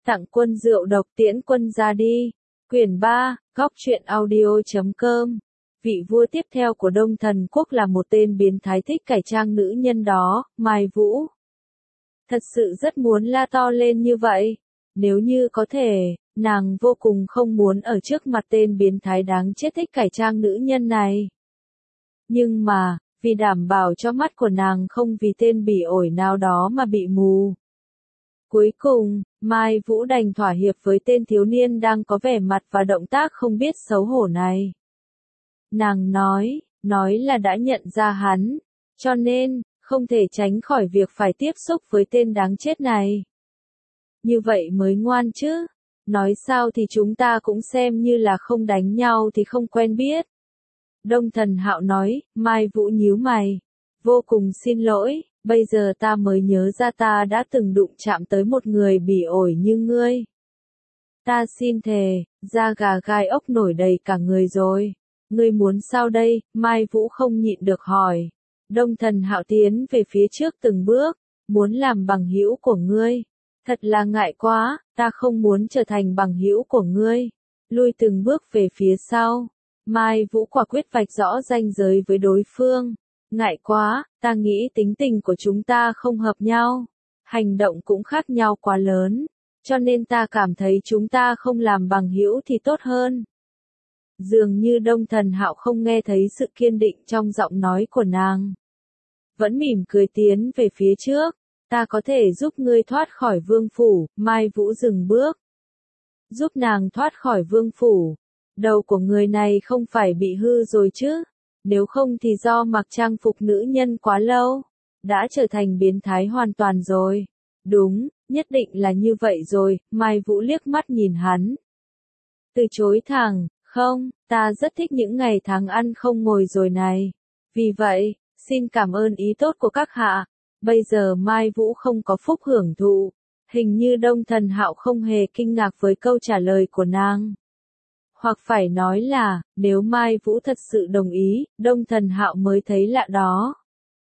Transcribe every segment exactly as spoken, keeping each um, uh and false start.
Tặng quân rượu độc tiễn quân ra đi. Quyển ba, góc truyện audio.com. Vị vua tiếp theo của Đông Thần Quốc là một tên biến thái thích cải trang nữ nhân đó, Mai Vũ. Thật sự rất muốn la to lên như vậy. Nếu như có thể, nàng vô cùng không muốn ở trước mặt tên biến thái đáng chết thích cải trang nữ nhân này. Nhưng mà, vì đảm bảo cho mắt của nàng không vì tên bỉ ổi nào đó mà bị mù. Cuối cùng, Mai Vũ đành thỏa hiệp với tên thiếu niên đang có vẻ mặt và động tác không biết xấu hổ này. Nàng nói, nói là đã nhận ra hắn, cho nên, không thể tránh khỏi việc phải tiếp xúc với tên đáng chết này. Như vậy mới ngoan chứ, nói sao thì chúng ta cũng xem như là không đánh nhau thì không quen biết. Đông Thần Hạo nói, Mai Vũ nhíu mày, vô cùng xin lỗi, bây giờ ta mới nhớ ra ta đã từng đụng chạm tới một người bỉ ổi như ngươi. Ta xin thề, da gà gai ốc nổi đầy cả người rồi. Ngươi muốn sao đây? Mai Vũ không nhịn được hỏi. Đông Thần Hạo tiến về phía trước từng bước, muốn làm bằng hữu của ngươi. Thật là ngại quá, ta không muốn trở thành bằng hữu của ngươi. Lui từng bước về phía sau. Mai Vũ quả quyết vạch rõ ranh giới với đối phương. Ngại quá, ta nghĩ tính tình của chúng ta không hợp nhau. Hành động cũng khác nhau quá lớn. Cho nên ta cảm thấy chúng ta không làm bằng hữu thì tốt hơn. Dường như Đông Thần Hạo không nghe thấy sự kiên định trong giọng nói của nàng. Vẫn mỉm cười tiến về phía trước. Ta có thể giúp ngươi thoát khỏi vương phủ. Mai Vũ dừng bước. Giúp nàng thoát khỏi vương phủ. Đầu của người này không phải bị hư rồi chứ. Nếu không thì do mặc trang phục nữ nhân quá lâu. Đã trở thành biến thái hoàn toàn rồi. Đúng, nhất định là như vậy rồi. Mai Vũ liếc mắt nhìn hắn. Từ chối thẳng, không, ta rất thích những ngày tháng ăn không ngồi rồi này. Vì vậy, xin cảm ơn ý tốt của các hạ. Bây giờ Mai Vũ không có phúc hưởng thụ. Hình như Đông Thần Hạo không hề kinh ngạc với câu trả lời của nàng. Hoặc phải nói là, nếu Mai Vũ thật sự đồng ý, Đông Thần Hạo mới thấy lạ đó.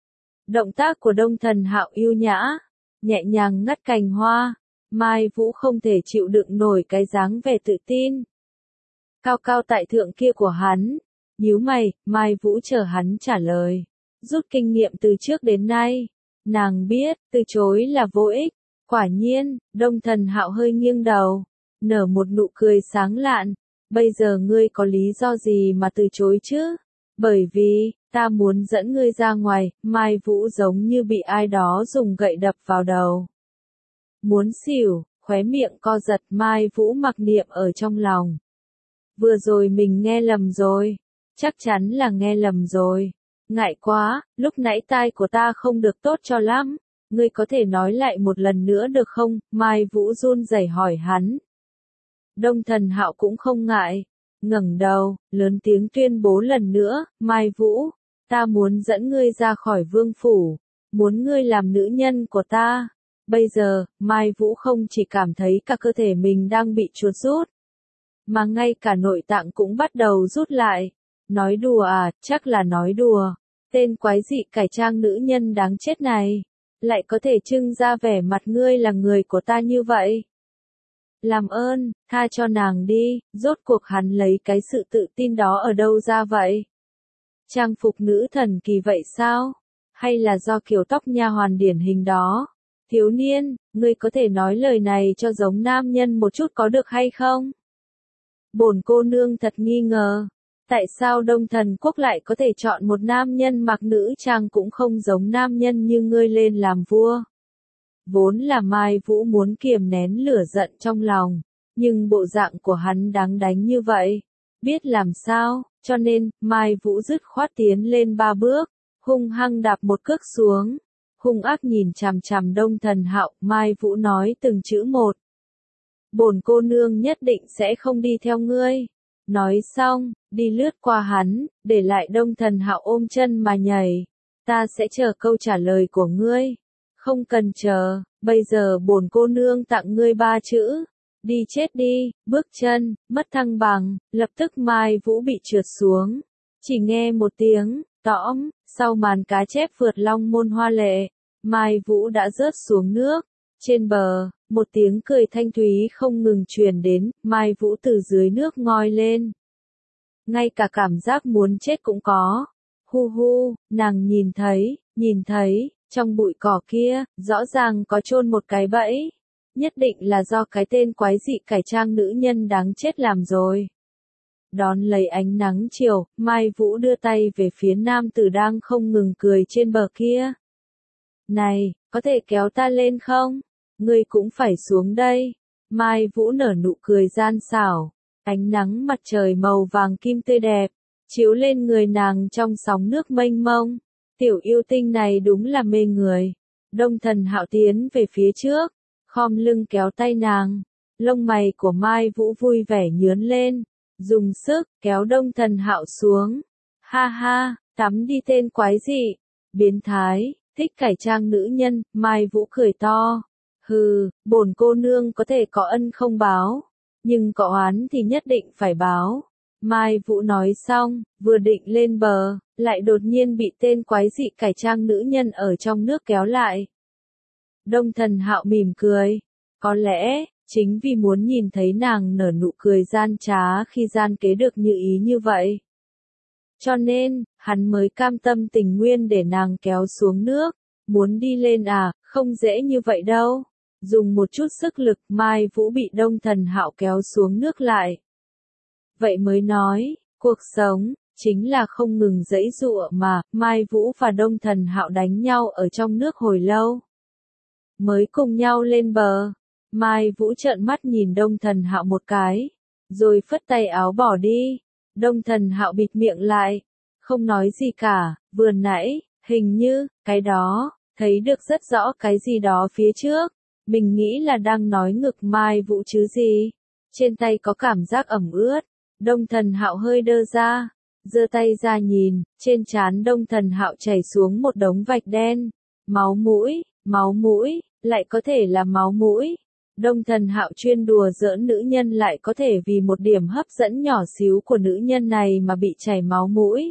Động tác của Đông Thần Hạo yêu nhã, nhẹ nhàng ngắt cành hoa. Mai Vũ không thể chịu đựng nổi cái dáng vẻ tự tin. Cao cao tại thượng kia của hắn. Nhíu mày, Mai Vũ chờ hắn trả lời. Rút kinh nghiệm từ trước đến nay. Nàng biết, từ chối là vô ích. Quả nhiên, Đông Thần Hạo hơi nghiêng đầu. Nở một nụ cười sáng lạn. Bây giờ ngươi có lý do gì mà từ chối chứ? Bởi vì, ta muốn dẫn ngươi ra ngoài. Mai Vũ giống như bị ai đó dùng gậy đập vào đầu. Muốn xỉu, khóe miệng co giật. Mai Vũ mặc niệm ở trong lòng. Vừa rồi mình nghe lầm rồi. Chắc chắn là nghe lầm rồi. Ngại quá, lúc nãy tai của ta không được tốt cho lắm. Ngươi có thể nói lại một lần nữa được không? Mai Vũ run rẩy hỏi hắn. Đông Thần Hạo cũng không ngại. Ngẩng đầu, lớn tiếng tuyên bố lần nữa. Mai Vũ, ta muốn dẫn ngươi ra khỏi vương phủ. Muốn ngươi làm nữ nhân của ta. Bây giờ, Mai Vũ không chỉ cảm thấy cả cơ thể mình đang bị chuột rút. Mà ngay cả nội tạng cũng bắt đầu rút lại. Nói đùa à, chắc là nói đùa. Tên quái dị cải trang nữ nhân đáng chết này. Lại có thể trưng ra vẻ mặt ngươi là người của ta như vậy. Làm ơn, tha cho nàng đi, rốt cuộc hắn lấy cái sự tự tin đó ở đâu ra vậy? Trang phục nữ thần kỳ vậy sao? Hay là do kiểu tóc nha hoàn điển hình đó? Thiếu niên, ngươi có thể nói lời này cho giống nam nhân một chút có được hay không? Bổn cô nương thật nghi ngờ. Tại sao Đông Thần Quốc lại có thể chọn một nam nhân mặc nữ trang cũng không giống nam nhân như ngươi lên làm vua? Vốn là Mai Vũ muốn kiềm nén lửa giận trong lòng, nhưng bộ dạng của hắn đáng đánh như vậy. Biết làm sao, cho nên, Mai Vũ dứt khoát tiến lên ba bước, hung hăng đạp một cước xuống. Hung ác nhìn chằm chằm Đông Thần Hạo, Mai Vũ nói từng chữ một. Bổn cô nương nhất định sẽ không đi theo ngươi. Nói xong, đi lướt qua hắn, để lại Đông Thần Hạo ôm chân mà nhảy. Ta sẽ chờ câu trả lời của ngươi. Không cần chờ, bây giờ bổn cô nương tặng ngươi ba chữ. Đi chết đi, bước chân, mất thăng bằng, lập tức Mai Vũ bị trượt xuống. Chỉ nghe một tiếng, tõm, sau màn cá chép vượt long môn hoa lệ, Mai Vũ đã rớt xuống nước. Trên bờ, một tiếng cười thanh thúy không ngừng truyền đến, Mai Vũ từ dưới nước ngoi lên. Ngay cả cảm giác muốn chết cũng có. Hu hu, nàng nhìn thấy, nhìn thấy, trong bụi cỏ kia, rõ ràng có chôn một cái bẫy. Nhất định là do cái tên quái dị cải trang nữ nhân đáng chết làm rồi. Đón lấy ánh nắng chiều, Mai Vũ đưa tay về phía nam tử đang không ngừng cười trên bờ kia. Này, có thể kéo ta lên không? Ngươi cũng phải xuống đây. Mai Vũ nở nụ cười gian xảo. Ánh nắng mặt trời màu vàng kim tươi đẹp, chiếu lên người nàng trong sóng nước mênh mông. Tiểu yêu tinh này đúng là mê người. Đông Thần Hạo tiến về phía trước, khom lưng kéo tay nàng. Lông mày của Mai Vũ vui vẻ nhướn lên, dùng sức kéo Đông Thần Hạo xuống. Ha ha, tắm đi tên quái dị, biến thái, thích cải trang nữ nhân. Mai Vũ cười to. Hừ, bổn cô nương có thể có ân không báo, nhưng có oán thì nhất định phải báo. Mai Vũ nói xong, vừa định lên bờ, lại đột nhiên bị tên quái dị cải trang nữ nhân ở trong nước kéo lại. Đông Thần Hạo mỉm cười. Có lẽ, chính vì muốn nhìn thấy nàng nở nụ cười gian trá khi gian kế được như ý như vậy. Cho nên, hắn mới cam tâm tình nguyên để nàng kéo xuống nước. Muốn đi lên à, không dễ như vậy đâu. Dùng một chút sức lực, Mai Vũ bị Đông Thần Hạo kéo xuống nước lại. Vậy mới nói, cuộc sống chính là không ngừng giãy giụa mà. Mai Vũ và Đông Thần Hạo đánh nhau ở trong nước hồi lâu, mới cùng nhau lên bờ. Mai Vũ trợn mắt nhìn Đông Thần Hạo một cái, rồi phất tay áo bỏ đi. Đông Thần Hạo bịt miệng lại, không nói gì cả. Vừa nãy, hình như, cái đó, thấy được rất rõ cái gì đó phía trước. Mình nghĩ là đang nói ngực Mai Vũ chứ gì. Trên tay có cảm giác ẩm ướt. Đông Thần Hạo hơi đơ ra, giơ tay ra nhìn, trên trán Đông Thần Hạo chảy xuống một đống vạch đen. Máu mũi, máu mũi, lại có thể là máu mũi. Đông Thần Hạo chuyên đùa giỡn nữ nhân lại có thể vì một điểm hấp dẫn nhỏ xíu của nữ nhân này mà bị chảy máu mũi.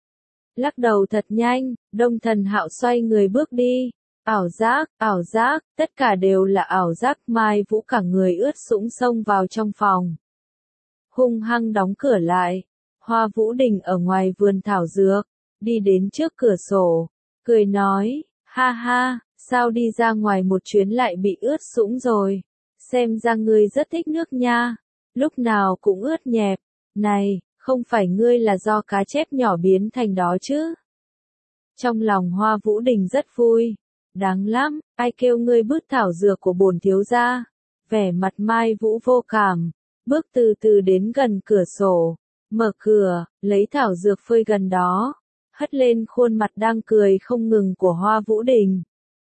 Lắc đầu thật nhanh, Đông Thần Hạo xoay người bước đi. Ảo giác, ảo giác, tất cả đều là ảo giác. Mai Vũ cả người ướt sũng xông vào trong phòng, hung hăng đóng cửa lại. Hoa Vũ Đình ở ngoài vườn thảo dược, đi đến trước cửa sổ, cười nói, ha ha, sao đi ra ngoài một chuyến lại bị ướt sũng rồi, xem ra ngươi rất thích nước nha, lúc nào cũng ướt nhẹp, này, không phải ngươi là do cá chép nhỏ biến thành đó chứ? Trong lòng Hoa Vũ Đình rất vui. Đáng lắm, ai kêu ngươi bứt thảo dược của bổn thiếu gia? Vẻ mặt Mai Vũ vô cảm, bước từ từ đến gần cửa sổ, mở cửa, lấy thảo dược phơi gần đó, hất lên khuôn mặt đang cười không ngừng của Hoa Vũ Đình.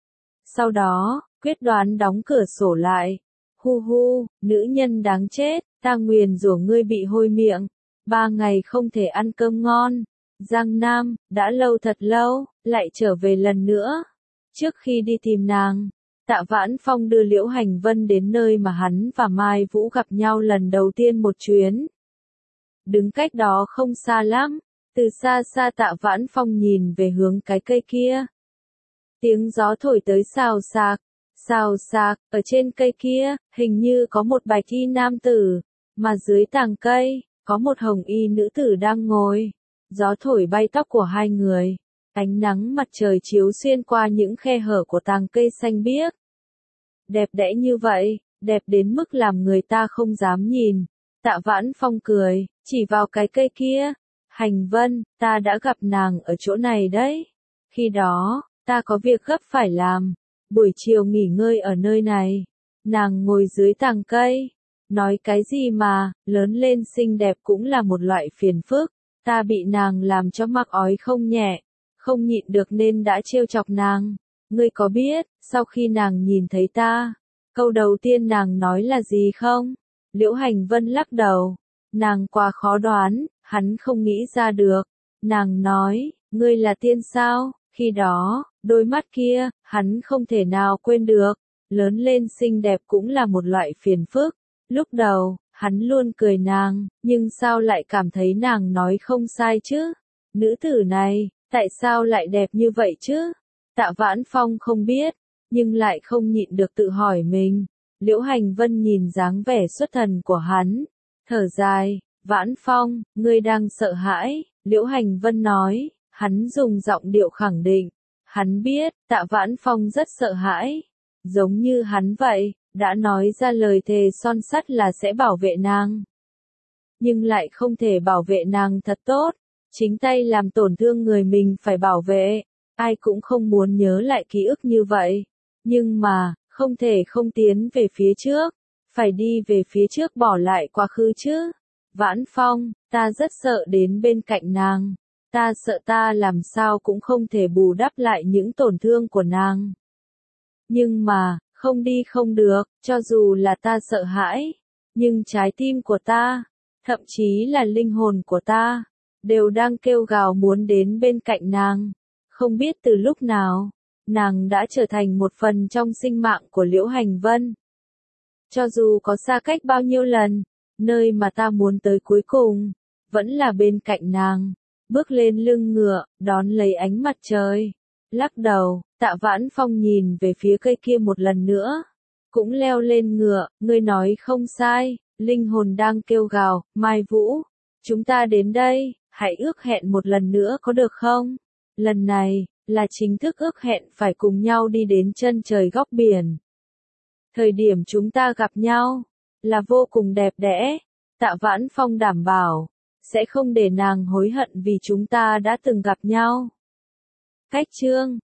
Sau đó, quyết đoán đóng cửa sổ lại. Hu hu, nữ nhân đáng chết, ta nguyền rủa ngươi bị hôi miệng, ba ngày không thể ăn cơm ngon. Giang Nam, đã lâu thật lâu, lại trở về lần nữa. Trước khi đi tìm nàng, Tạ Vãn Phong đưa Liễu Hành Vân đến nơi mà hắn và Mai Vũ gặp nhau lần đầu tiên một chuyến. Đứng cách đó không xa lắm, từ xa xa Tạ Vãn Phong nhìn về hướng cái cây kia. Tiếng gió thổi tới xào xạc, xào xạc, ở trên cây kia, hình như có một bạch y nam tử, mà dưới tàng cây, có một hồng y nữ tử đang ngồi. Gió thổi bay tóc của hai người. Ánh nắng mặt trời chiếu xuyên qua những khe hở của tàng cây xanh biếc. Đẹp đẽ như vậy, đẹp đến mức làm người ta không dám nhìn. Tạ Vãn Phong cười, chỉ vào cái cây kia. Hành Vân, ta đã gặp nàng ở chỗ này đấy. Khi đó, ta có việc gấp phải làm. Buổi chiều nghỉ ngơi ở nơi này. Nàng ngồi dưới tàng cây. Nói cái gì mà, lớn lên xinh đẹp cũng là một loại phiền phức. Ta bị nàng làm cho mắc ói không nhẹ. Không nhịn được nên đã trêu chọc nàng. Ngươi có biết, sau khi nàng nhìn thấy ta, câu đầu tiên nàng nói là gì không? Liễu Hành Vân lắc đầu. Nàng quá khó đoán, hắn không nghĩ ra được. Nàng nói, ngươi là tiên sao? Khi đó, đôi mắt kia, hắn không thể nào quên được. Lớn lên xinh đẹp cũng là một loại phiền phức. Lúc đầu, hắn luôn cười nàng, nhưng sao lại cảm thấy nàng nói không sai chứ? Nữ tử này, tại sao lại đẹp như vậy chứ? Tạ Vãn Phong không biết, nhưng lại không nhịn được tự hỏi mình. Liễu Hành Vân nhìn dáng vẻ xuất thần của hắn, thở dài, Vãn Phong, ngươi đang sợ hãi, Liễu Hành Vân nói, hắn dùng giọng điệu khẳng định, hắn biết, Tạ Vãn Phong rất sợ hãi, giống như hắn vậy, đã nói ra lời thề son sắt là sẽ bảo vệ nàng. Nhưng lại không thể bảo vệ nàng thật tốt, chính tay làm tổn thương người mình phải bảo vệ, ai cũng không muốn nhớ lại ký ức như vậy, nhưng mà, không thể không tiến về phía trước, phải đi về phía trước bỏ lại quá khứ chứ. Vãn Phong, ta rất sợ đến bên cạnh nàng, ta sợ ta làm sao cũng không thể bù đắp lại những tổn thương của nàng. Nhưng mà, không đi không được, cho dù là ta sợ hãi, nhưng trái tim của ta, thậm chí là linh hồn của ta, đều đang kêu gào muốn đến bên cạnh nàng. Không biết từ lúc nào, nàng đã trở thành một phần trong sinh mạng của Liễu Hành Vân. Cho dù có xa cách bao nhiêu lần, nơi mà ta muốn tới cuối cùng, vẫn là bên cạnh nàng, bước lên lưng ngựa, đón lấy ánh mặt trời. Lắc đầu, Tạ Vãn Phong nhìn về phía cây kia một lần nữa, cũng leo lên ngựa, ngươi nói không sai, linh hồn đang kêu gào, Mai Vũ, chúng ta đến đây, hãy ước hẹn một lần nữa có được không? Lần này, là chính thức ước hẹn phải cùng nhau đi đến chân trời góc biển. Thời điểm chúng ta gặp nhau, là vô cùng đẹp đẽ, Tạ Vãn Phong đảm bảo, sẽ không để nàng hối hận vì chúng ta đã từng gặp nhau. Cách chương